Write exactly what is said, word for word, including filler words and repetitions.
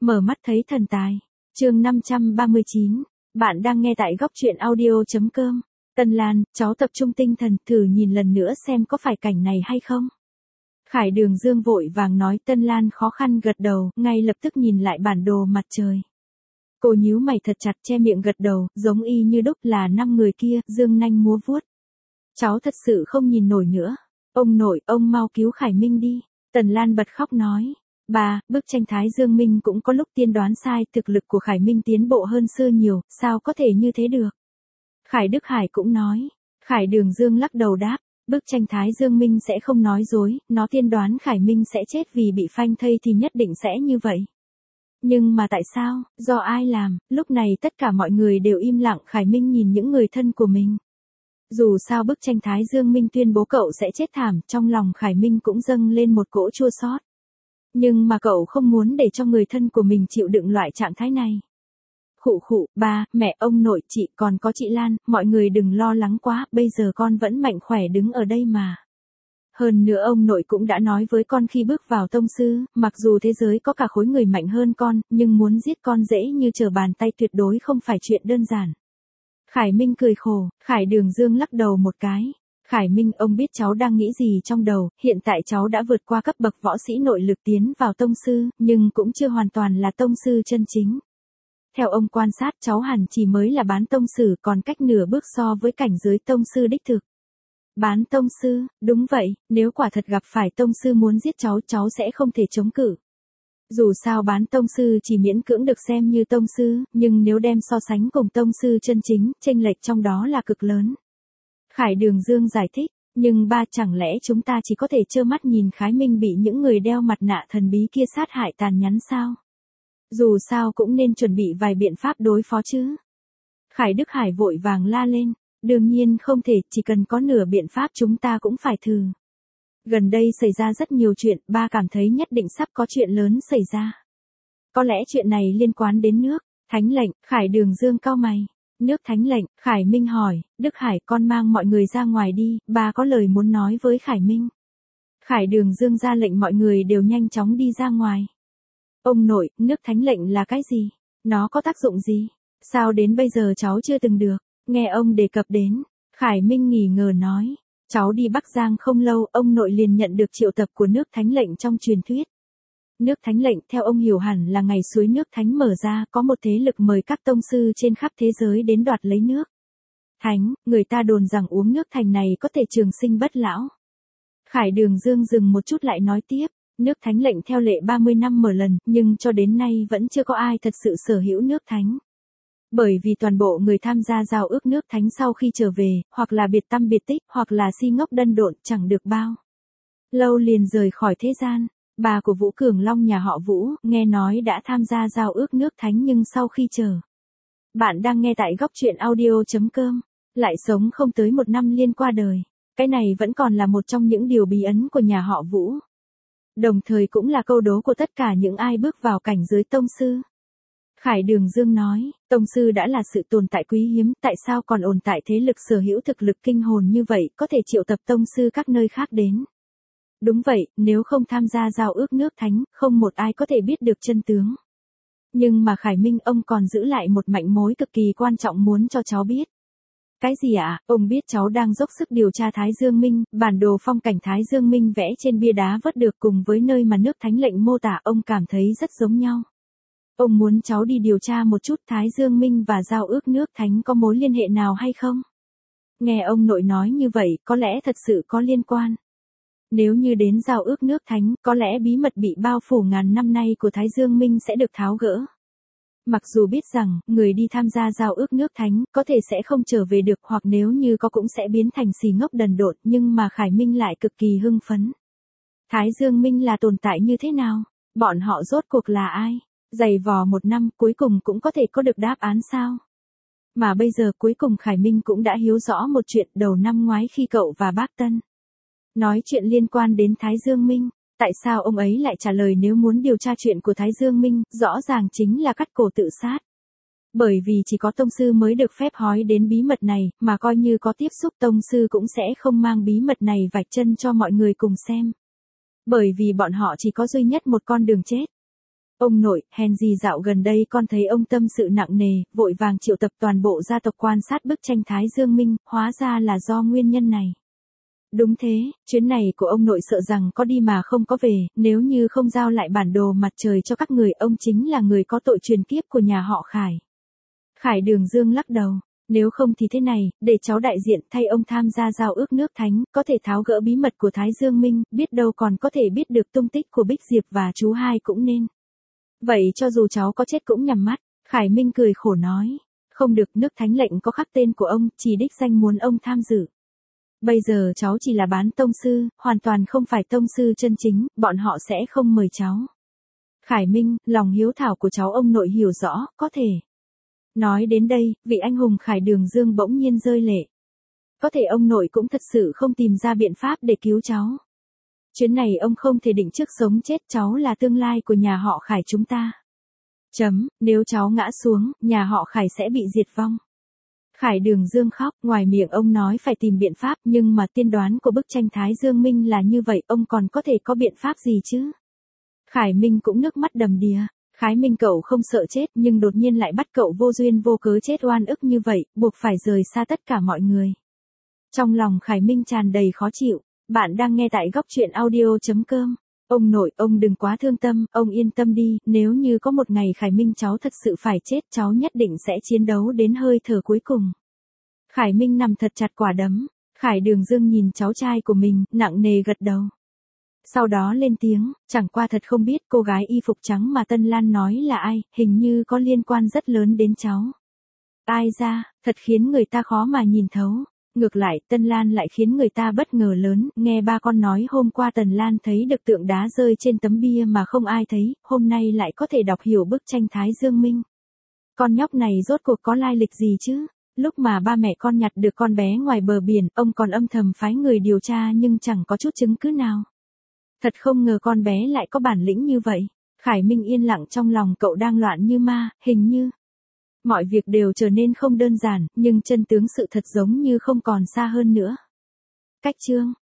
Mở mắt thấy thần tài. Chương năm trăm ba mươi chín. Bạn đang nghe tại góc truyện audio chấm com. Tân Lan, cháu tập trung tinh thần thử nhìn lần nữa xem có phải cảnh này hay không. Khải Đường Dương vội vàng nói. Tân Lan khó khăn gật đầu, ngay lập tức nhìn lại bản đồ mặt trời. Cô nhíu mày thật chặt che miệng gật đầu, giống y như đúc là năm người kia, dương nanh múa vuốt. Cháu thật sự không nhìn nổi nữa. Ông nội, ông mau cứu Khải Minh đi. Tần Lan bật khóc nói. Bà, bức tranh Thái Dương Minh cũng có lúc tiên đoán sai, thực lực của Khải Minh tiến bộ hơn xưa nhiều, sao có thể như thế được. Khải Đức Hải cũng nói. Khải Đường Dương lắc đầu đáp, bức tranh Thái Dương Minh sẽ không nói dối, nó tiên đoán Khải Minh sẽ chết vì bị phanh thây thì nhất định sẽ như vậy. Nhưng mà tại sao, do ai làm, lúc này tất cả mọi người đều im lặng. Khải Minh nhìn những người thân của mình. Dù sao bức tranh Thái Dương Minh tuyên bố cậu sẽ chết thảm, trong lòng Khải Minh cũng dâng lên một cỗ chua xót. Nhưng mà cậu không muốn để cho người thân của mình chịu đựng loại trạng thái này. Khụ khụ, ba, mẹ, ông nội, chị, còn có chị Lan, mọi người đừng lo lắng quá, bây giờ con vẫn mạnh khỏe đứng ở đây mà. Hơn nữa ông nội cũng đã nói với con khi bước vào tông sư, mặc dù thế giới có cả khối người mạnh hơn con, nhưng muốn giết con dễ như trở bàn tay, tuyệt đối không phải chuyện đơn giản. Khải Minh cười khổ. Khải Đường Dương lắc đầu một cái. Khải Minh, ông biết cháu đang nghĩ gì trong đầu, hiện tại cháu đã vượt qua cấp bậc võ sĩ nội lực tiến vào tông sư, nhưng cũng chưa hoàn toàn là tông sư chân chính. Theo ông quan sát, cháu hẳn chỉ mới là bán tông sư, còn cách nửa bước so với cảnh giới tông sư đích thực. Bán tông sư, đúng vậy, nếu quả thật gặp phải tông sư muốn giết cháu, cháu sẽ không thể chống cự. Dù sao bán tông sư chỉ miễn cưỡng được xem như tông sư, nhưng nếu đem so sánh cùng tông sư chân chính, chênh lệch trong đó là cực lớn. Khải Đường Dương giải thích, nhưng ba, chẳng lẽ chúng ta chỉ có thể trơ mắt nhìn Khải Minh bị những người đeo mặt nạ thần bí kia sát hại tàn nhẫn sao? Dù sao cũng nên chuẩn bị vài biện pháp đối phó chứ. Khải Đức Hải vội vàng la lên, đương nhiên không thể, chỉ cần có nửa biện pháp chúng ta cũng phải thử. Gần đây xảy ra rất nhiều chuyện, ba cảm thấy nhất định sắp có chuyện lớn xảy ra. Có lẽ chuyện này liên quan đến nước, thánh lệnh. Khải Đường Dương cau mày. Nước thánh lệnh. Khải Minh hỏi, Đức Hải, con mang mọi người ra ngoài đi, ba có lời muốn nói với Khải Minh. Khải Đường Dương ra lệnh mọi người đều nhanh chóng đi ra ngoài. Ông nội, nước thánh lệnh là cái gì? Nó có tác dụng gì? Sao đến bây giờ cháu chưa từng được nghe ông đề cập đến? Khải Minh nghi ngờ nói. Cháu đi Bắc Giang không lâu, ông nội liền nhận được triệu tập của nước thánh lệnh trong truyền thuyết. Nước thánh lệnh, theo ông hiểu hẳn là ngày suối nước thánh mở ra, có một thế lực mời các tông sư trên khắp thế giới đến đoạt lấy nước thánh, người ta đồn rằng uống nước thành này có thể trường sinh bất lão. Khải Đường Dương dừng một chút lại nói tiếp, nước thánh lệnh theo lệ ba mươi năm mở lần, nhưng cho đến nay vẫn chưa có ai thật sự sở hữu nước thánh. Bởi vì toàn bộ người tham gia giao ước nước thánh sau khi trở về, hoặc là biệt tâm biệt tích, hoặc là si ngốc đần độn, chẳng được bao lâu liền rời khỏi thế gian. Bà của Vũ Cường Long nhà họ Vũ, nghe nói đã tham gia giao ước nước thánh nhưng sau khi trở. Bạn đang nghe tại góc truyện audio chấm com. Lại sống không tới một năm liên qua đời. Cái này vẫn còn là một trong những điều bí ẩn của nhà họ Vũ. Đồng thời cũng là câu đố của tất cả những ai bước vào cảnh giới tông sư. Khải Đường Dương nói, tông sư đã là sự tồn tại quý hiếm, tại sao còn ồn tại thế lực sở hữu thực lực kinh hồn như vậy, có thể triệu tập tông sư các nơi khác đến. Đúng vậy, nếu không tham gia giao ước nước thánh, không một ai có thể biết được chân tướng. Nhưng mà Khải Minh, ông còn giữ lại một manh mối cực kỳ quan trọng muốn cho cháu biết. Cái gì ạ? À? Ông biết cháu đang dốc sức điều tra Thái Dương Minh, bản đồ phong cảnh Thái Dương Minh vẽ trên bia đá vớt được cùng với nơi mà nước thánh lệnh mô tả, ông cảm thấy rất giống nhau. Ông muốn cháu đi điều tra một chút Thái Dương Minh và giao ước nước thánh có mối liên hệ nào hay không? Nghe ông nội nói như vậy, có lẽ thật sự có liên quan. Nếu như đến giao ước nước thánh, có lẽ bí mật bị bao phủ ngàn năm nay của Thái Dương Minh sẽ được tháo gỡ. Mặc dù biết rằng, người đi tham gia giao ước nước thánh, có thể sẽ không trở về được, hoặc nếu như có cũng sẽ biến thành xì ngốc đần độn, nhưng mà Khải Minh lại cực kỳ hưng phấn. Thái Dương Minh là tồn tại như thế nào? Bọn họ rốt cuộc là ai? Dày vò một năm, cuối cùng cũng có thể có được đáp án sao? Mà bây giờ cuối cùng Khải Minh cũng đã hiểu rõ một chuyện. Đầu năm ngoái khi cậu và bác Tân nói chuyện liên quan đến Thái Dương Minh, tại sao ông ấy lại trả lời nếu muốn điều tra chuyện của Thái Dương Minh, rõ ràng chính là cắt cổ tự sát. Bởi vì chỉ có tông sư mới được phép hỏi đến bí mật này, mà coi như có tiếp xúc tông sư cũng sẽ không mang bí mật này vạch chân cho mọi người cùng xem. Bởi vì bọn họ chỉ có duy nhất một con đường chết. Ông nội, hèn gì dạo gần đây con thấy ông tâm sự nặng nề, vội vàng triệu tập toàn bộ gia tộc quan sát bức tranh Thái Dương Minh, hóa ra là do nguyên nhân này. Đúng thế, chuyến này của ông nội sợ rằng có đi mà không có về, nếu như không giao lại bản đồ mặt trời cho các người, ông chính là người có tội truyền kiếp của nhà họ Khải. Khải Đường Dương lắc đầu, nếu không thì thế này, để cháu đại diện thay ông tham gia giao ước nước thánh, có thể tháo gỡ bí mật của Thái Dương Minh, biết đâu còn có thể biết được tung tích của Bích Diệp và chú hai cũng nên. Vậy cho dù cháu có chết cũng nhắm mắt, Khải Minh cười khổ nói, không được, nước thánh lệnh có khắc tên của ông, chỉ đích danh muốn ông tham dự. Bây giờ cháu chỉ là bán tông sư, hoàn toàn không phải tông sư chân chính, bọn họ sẽ không mời cháu. Khải Minh, lòng hiếu thảo của cháu ông nội hiểu rõ, có thể. Nói đến đây, vị anh hùng Khải Đường Dương bỗng nhiên rơi lệ. Có thể ông nội cũng thật sự không tìm ra biện pháp để cứu cháu. Chuyến này ông không thể định trước sống chết, cháu là tương lai của nhà họ Khải chúng ta. Chấm, nếu cháu ngã xuống, nhà họ Khải sẽ bị diệt vong. Khải Đường Dương khóc, ngoài miệng ông nói phải tìm biện pháp, nhưng mà tiên đoán của bức tranh Thái Dương Minh là như vậy, ông còn có thể có biện pháp gì chứ? Khải Minh cũng nước mắt đầm đìa. Khải Minh cậu không sợ chết, nhưng đột nhiên lại bắt cậu vô duyên vô cớ chết oan ức như vậy, buộc phải rời xa tất cả mọi người. Trong lòng Khải Minh tràn đầy khó chịu. Bạn đang nghe tại góc truyện audio chấm com. Ông nội, ông đừng quá thương tâm, ông yên tâm đi, nếu như có một ngày Khải Minh cháu thật sự phải chết, cháu nhất định sẽ chiến đấu đến hơi thở cuối cùng. Khải Minh nằm thật chặt quả đấm. Khải Đường Dương nhìn cháu trai của mình, nặng nề gật đầu. Sau đó lên tiếng, chẳng qua thật không biết cô gái y phục trắng mà Tân Lan nói là ai, hình như có liên quan rất lớn đến cháu. Ai ra, thật khiến người ta khó mà nhìn thấu. Ngược lại, Tân Lan lại khiến người ta bất ngờ lớn, nghe ba con nói hôm qua Tần Lan thấy được tượng đá rơi trên tấm bia mà không ai thấy, hôm nay lại có thể đọc hiểu bức tranh Thái Dương Minh. Con nhóc này rốt cuộc có lai lịch gì chứ? Lúc mà ba mẹ con nhặt được con bé ngoài bờ biển, ông còn âm thầm phái người điều tra nhưng chẳng có chút chứng cứ nào. Thật không ngờ con bé lại có bản lĩnh như vậy. Khải Minh yên lặng, trong lòng cậu đang loạn như ma, hình như mọi việc đều trở nên không đơn giản, nhưng chân tướng sự thật giống như không còn xa hơn nữa. Cách chương